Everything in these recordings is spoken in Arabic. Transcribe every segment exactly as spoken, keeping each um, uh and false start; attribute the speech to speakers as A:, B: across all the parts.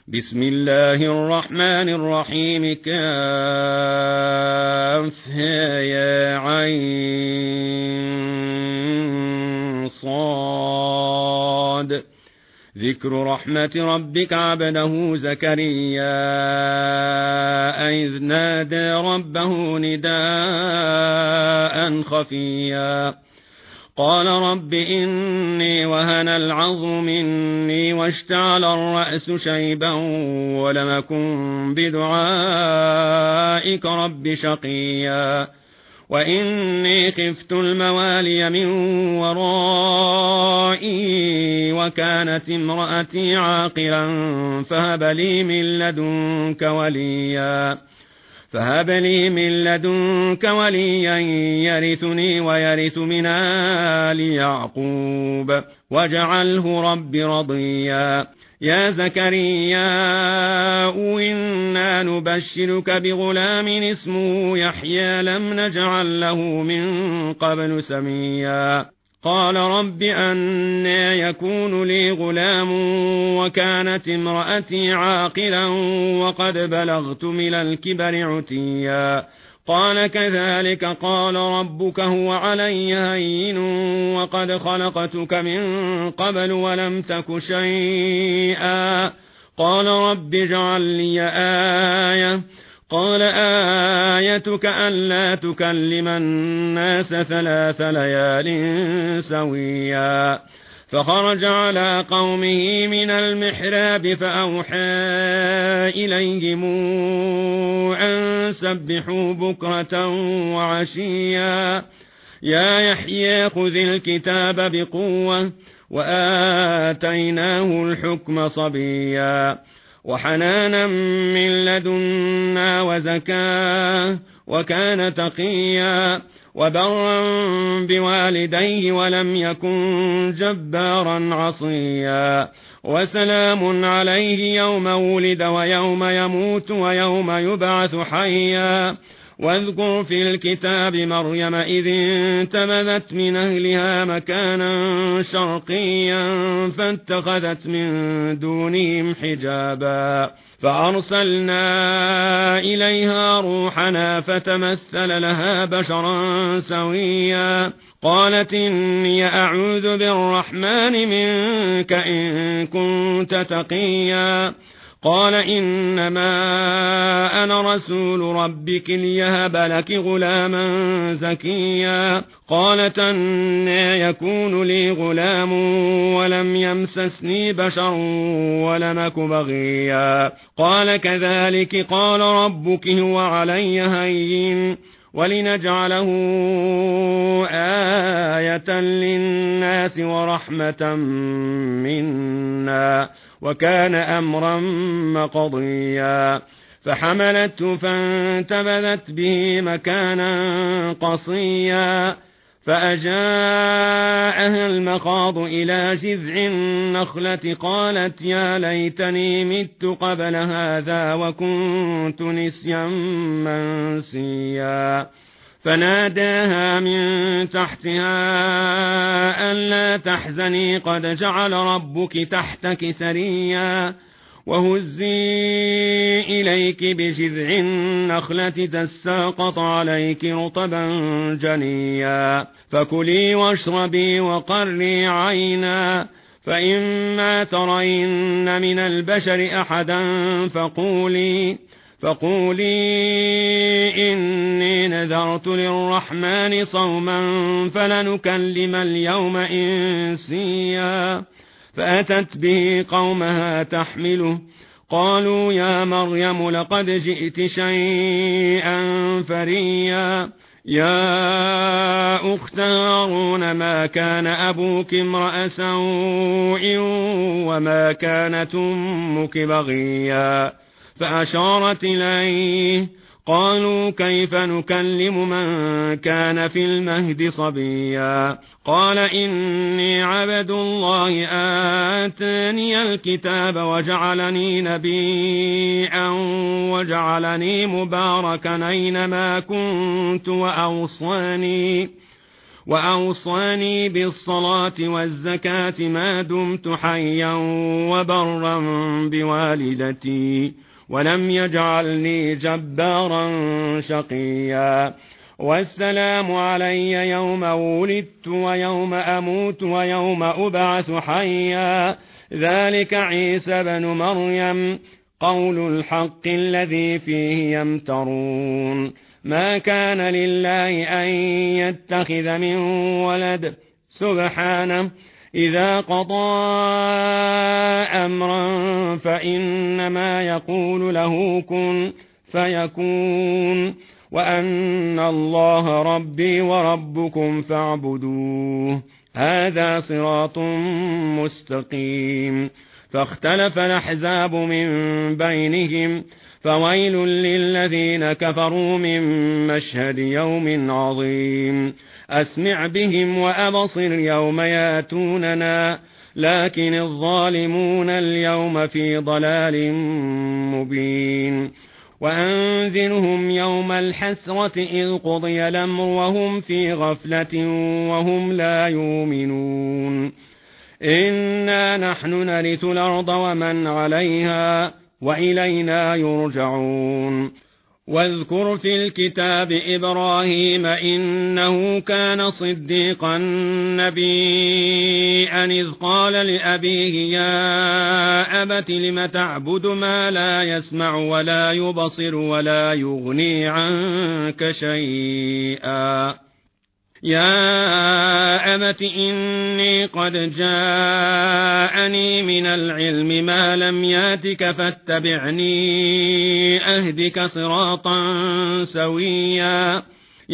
A: بسم الله الرحمن الرحيم كافها يا عين صاد ذكر رحمة ربك عبده زكريا إذ نادى ربه نداء خفيا قال رب إني وهن العظم مني واشتعل الرأس شيبا ولم أكن بدعائك رب شقيا وإني خفت الموالي من ورائي وكانت امرأتي عاقرا فهب لي من لدنك وليا فهب لي من لدنك وليا يرثني ويرث من آل يعقوب واجعله رب رضيا يا زكريا إنا نبشرك بغلام اسمه يحيى لم نجعل له من قبل سميا قال رب أنى يكون لي غلام وكانت امرأتي عاقلا وقد بلغت من الكبر عتيا قال كذلك قال ربك هو علي هين وقد خلقتك من قبل ولم تك شيئا قال رب اجعل لي آية قال آيتك ألا تكلم الناس ثلاث ليال سويا فخرج على قومه من المحراب فأوحى إليهم أن سبحوا بكرة وعشيا يا يحيى خذ الكتاب بقوة وآتيناه الحكم صبيا وحنانا من لدنا وزكاة وكان تقيا وبرا بوالديه ولم يكن جبارا عصيا وسلام عليه يوم ولد ويوم يموت ويوم يبعث حيا واذكر في الكتاب مريم إذ انتبذت من أهلها مكانا شرقيا فاتخذت من دونهم حجابا فأرسلنا إليها روحنا فتمثل لها بشرا سويا قالت إني أعوذ بالرحمن منك إن كنت تقيا قال إنما أنا رسول ربك ليهب لك غلاما زكيا قالت أنى يكون لي غلام ولم يمسسني بشر ولم أك بغيا قال كذلك قال ربك هو علي هين ولنجعله آية للناس ورحمة منا وكان أمرا مقضيا فحملته فانتبذت به مكانا قصيا فأجاءها المخاض إلى جذع النخلة قالت يا ليتني مت قبل هذا وكنت نسيا منسيا فناداها من تحتها ألا تحزني قد جعل ربك تحتك سريا وهزي إليك بجذع النخلة تساقط عليك رطبا جنيا فكلي واشربي وقري عينا فإما ترين من البشر أحدا فقولي فقولي إني نذرت للرحمن صوما فلنكلم اليوم إنسيا فأتت به قومها تحمله قالوا يا مريم لقد جئت شيئا فريا يا أخت هارون ما كان أبوك امرأ سوء وما كانت أمك بغيا فأشارت إليه قالوا كيف نكلم من كان في المهد صبيا قال إني عبد الله آتاني الكتاب وجعلني نبيا وجعلني مباركا أينما كنت وأوصاني وأوصاني بالصلاة والزكاة ما دمت حيا وبرا بوالدتي ولم يجعلني جبارا شقيا والسلام علي يوم ولدت ويوم أموت ويوم أبعث حيا ذلك عيسى بن مريم قول الحق الذي فيه يمترون ما كان لله أن يتخذ من ولد سبحانه إذا قضى أمرا فإنما يقول له كن فيكون وأن الله ربي وربكم فاعبدوه هذا صراط مستقيم فاختلف الأحزاب من بينهم فويل للذين كفروا من مشهد يوم عظيم أسمع بهم وأبصر يوم ياتوننا لكن الظالمون اليوم في ضلال مبين وأنذرهم يوم الحسرة إذ قضي الأمر وهم في غفلة وهم لا يؤمنون إنا نحن نرث الأرض ومن عليها وإلينا يرجعون واذكر في الكتاب إبراهيم إنه كان صديقا نبيا إذ قال لأبيه يا أبت لم تعبد ما لا يسمع ولا يبصر ولا يغني عنك شيئا يا أبت إني قد جاءني من العلم ما لم ياتك فاتبعني أهدك صراطا سويا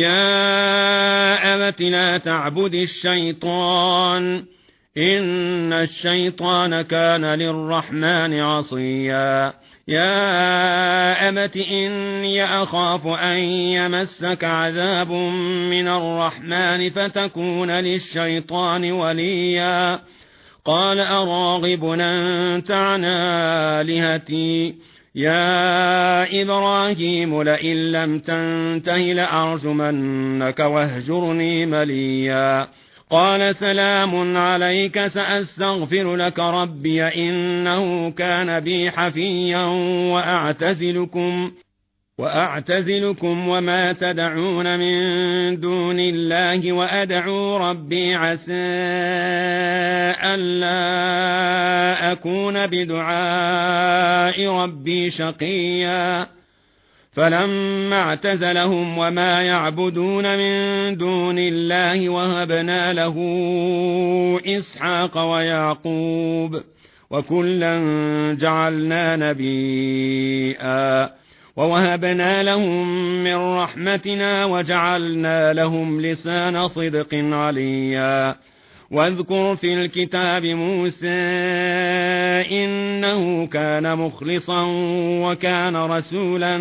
A: يا أبت لا تعبد الشيطان إن الشيطان كان للرحمن عصيا يا أبت إني أخاف أن يمسك عذاب من الرحمن فتكون للشيطان وليا قال أراغب أنت عن آلهتي يا إبراهيم لئن لم تنته لأرجمنك واهجرني مليا قال سلام عليك سأستغفر لك ربي إنه كان بي حفيا وأعتزلكم وأعتزلكم وما تدعون من دون الله وأدعو ربي عسى ألا أكون بدعاء ربي شقيا فلما اعتزلهم وما يعبدون من دون الله وهبنا له إسحاق ويعقوب وكلا جعلنا نبيا ووهبنا لهم من رحمتنا وجعلنا لهم لسان صدق عليا واذكر في الكتاب موسى إنه كان مخلصا وكان رسولا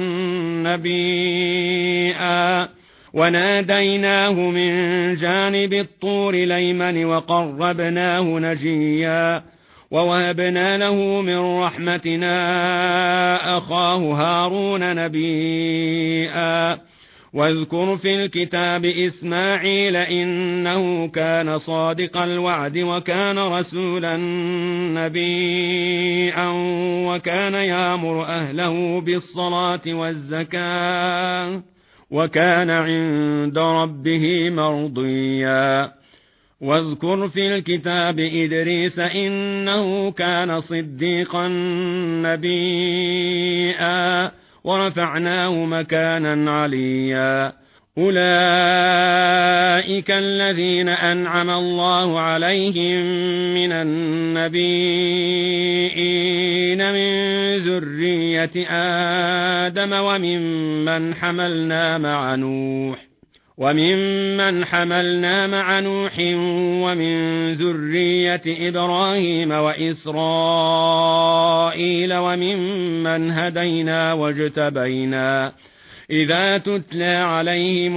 A: نبيا وناديناه من جانب الطور الأيمن وقربناه نجيا ووهبنا له من رحمتنا أخاه هارون نبيا واذكر في الكتاب إسماعيل إنه كان صادق الوعد وكان رسولا نبيا وكان يأمر أهله بالصلاة والزكاة وكان عند ربه مرضيا واذكر في الكتاب إدريس إنه كان صديقا نبيا ورفعناه مكانا عليا أولئك الذين أنعم الله عليهم من النبيين من ذرية آدم وممن حملنا مع نوح وممن حملنا مع نوح ومن ذرية إبراهيم وإسرائيل وممن هدينا واجتبينا إذا تتلى عليهم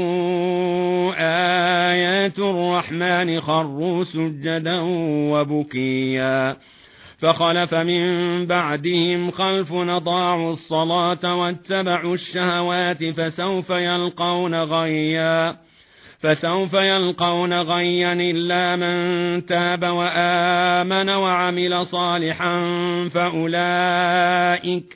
A: آيات الرحمن خروا سجدا وبكيا فخلف من بعدهم خلف أضاعوا الصلاة واتبعوا الشهوات فسوف يلقون غيا فسوف يلقون غيا إلا من تاب وآمن وعمل صالحا فأولئك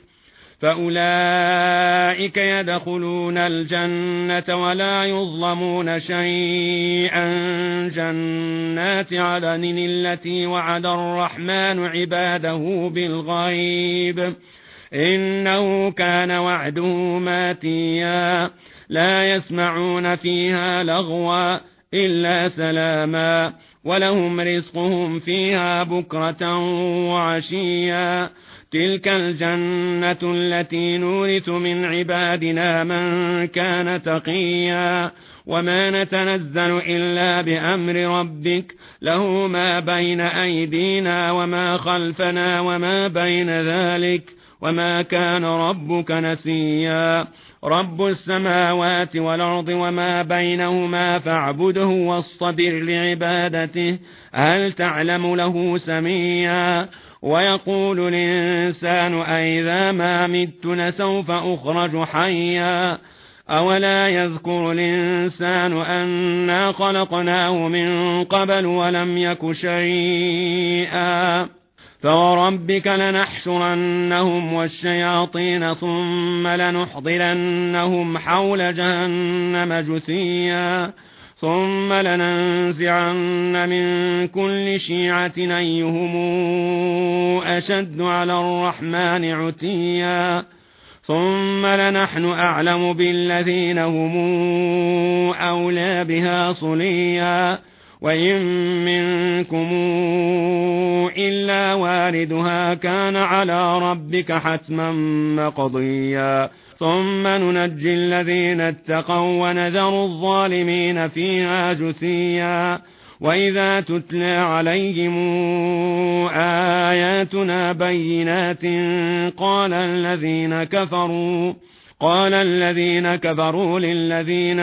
A: فأولئك يدخلون الجنة ولا يظلمون شيئا جنات عدن التي وعد الرحمن عباده بالغيب إنه كان وعده ماتيا لا يسمعون فيها لغوا إلا سلاما ولهم رزقهم فيها بكرة وعشيا تلك الجنة التي نورث من عبادنا من كان تقيا وما نتنزل إلا بأمر ربك له ما بين أيدينا وما خلفنا وما بين ذلك وما كان ربك نسيا رب السماوات والأرض وما بينهما فاعبده واصطبر لعبادته هل تعلم له سميا ويقول الإنسان أئذا ما مت لسوف أخرج حيا أولا يذكر الإنسان أنا خلقناه من قبل ولم يك شيئا فوربك لنحشرنهم والشياطين ثم لنحضرنهم حول جهنم جثيا ثم لننزعن من كل شيعة أيهم أشد على الرحمن عتيا ثم لنحن أعلم بالذين هم أولى بها صليا وإن منكم إلا واردها كان على ربك حتما مقضيا ثم ننجي الذين اتقوا ونذر الظالمين فيها جثيا وإذا تتلى عليهم آياتنا بينات قال الذين كفروا قال الذين كفروا للذين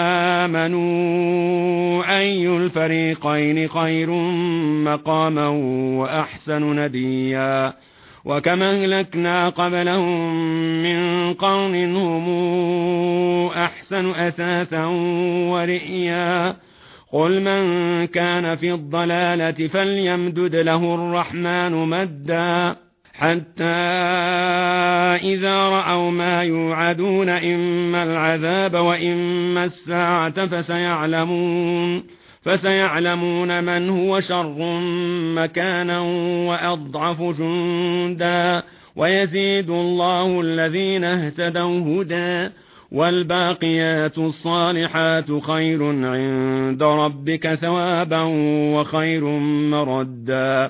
A: آمنوا أي الفريقين خير مقاما وأحسن نديا وكما أهلكنا قبلهم من قرن هم أحسن أثاثا ورئيا قل من كان في الضلالة فليمدد له الرحمن مدا حتى إذا رأوا ما يوعدون إما العذاب وإما الساعة فسيعلمون فسيعلمون من هو شر مكانا وأضعف جندا ويزيد الله الذين اهتدوا هدى والباقيات الصالحات خير عند ربك ثوابا وخير مردا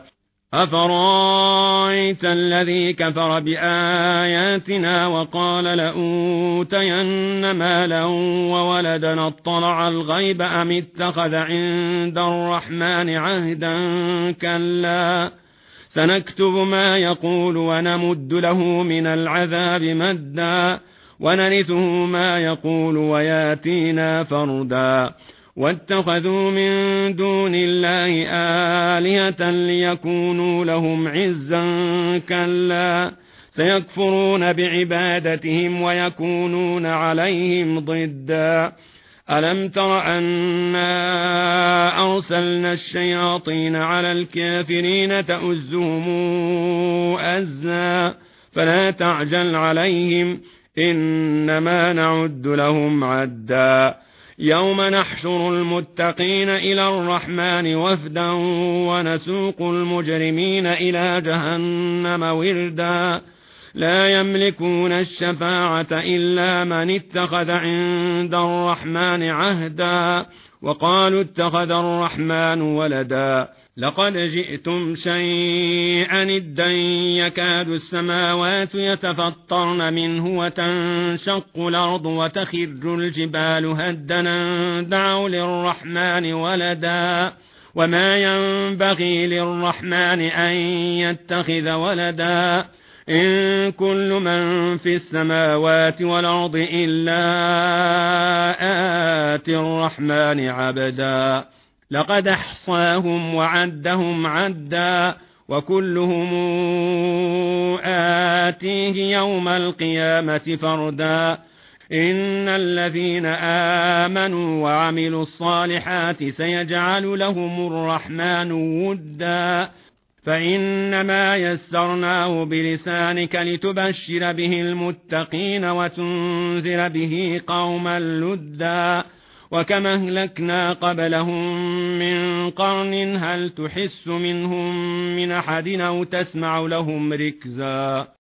A: أفرأيت الذي كفر بآياتنا وقال لأوتين مالا وولدا اطلع الغيب أم اتخذ عند الرحمن عهدا كلا سنكتب ما يقول ونمد له من العذاب مدا ونرثه ما يقول وياتينا فردا واتخذوا من دون الله آلهة ليكونوا لهم عزا كلا سيكفرون بعبادتهم ويكونون عليهم ضدا ألم تر أنا أرسلنا الشياطين على الكافرين تؤزهم أزا فلا تعجل عليهم إنما نعد لهم عدا يوم نحشر المتقين إلى الرحمن وفدا ونسوق المجرمين إلى جهنم وردا لا يملكون الشفاعة إلا من اتخذ عند الرحمن عهدا وقالوا اتخذ الرحمن ولدا لقد جئتم شيئا إدا يكاد السماوات يتفطرن منه وتنشق الأرض وتخر الجبال هدنا دعوا للرحمن ولدا وما ينبغي للرحمن أن يتخذ ولدا إن كل من في السماوات والأرض إلا آتي الرحمن عبدا لقد أحصاهم وعدهم عدا وكلهم آتيه يوم القيامة فردا إن الذين آمنوا وعملوا الصالحات سيجعل لهم الرحمن ودا فإنما يسرناه بلسانك لتبشر به المتقين وتنذر به قوما لدا وكما أهلكنا قبلهم من قرن هل تحس منهم من أحد أو تسمع لهم ركزا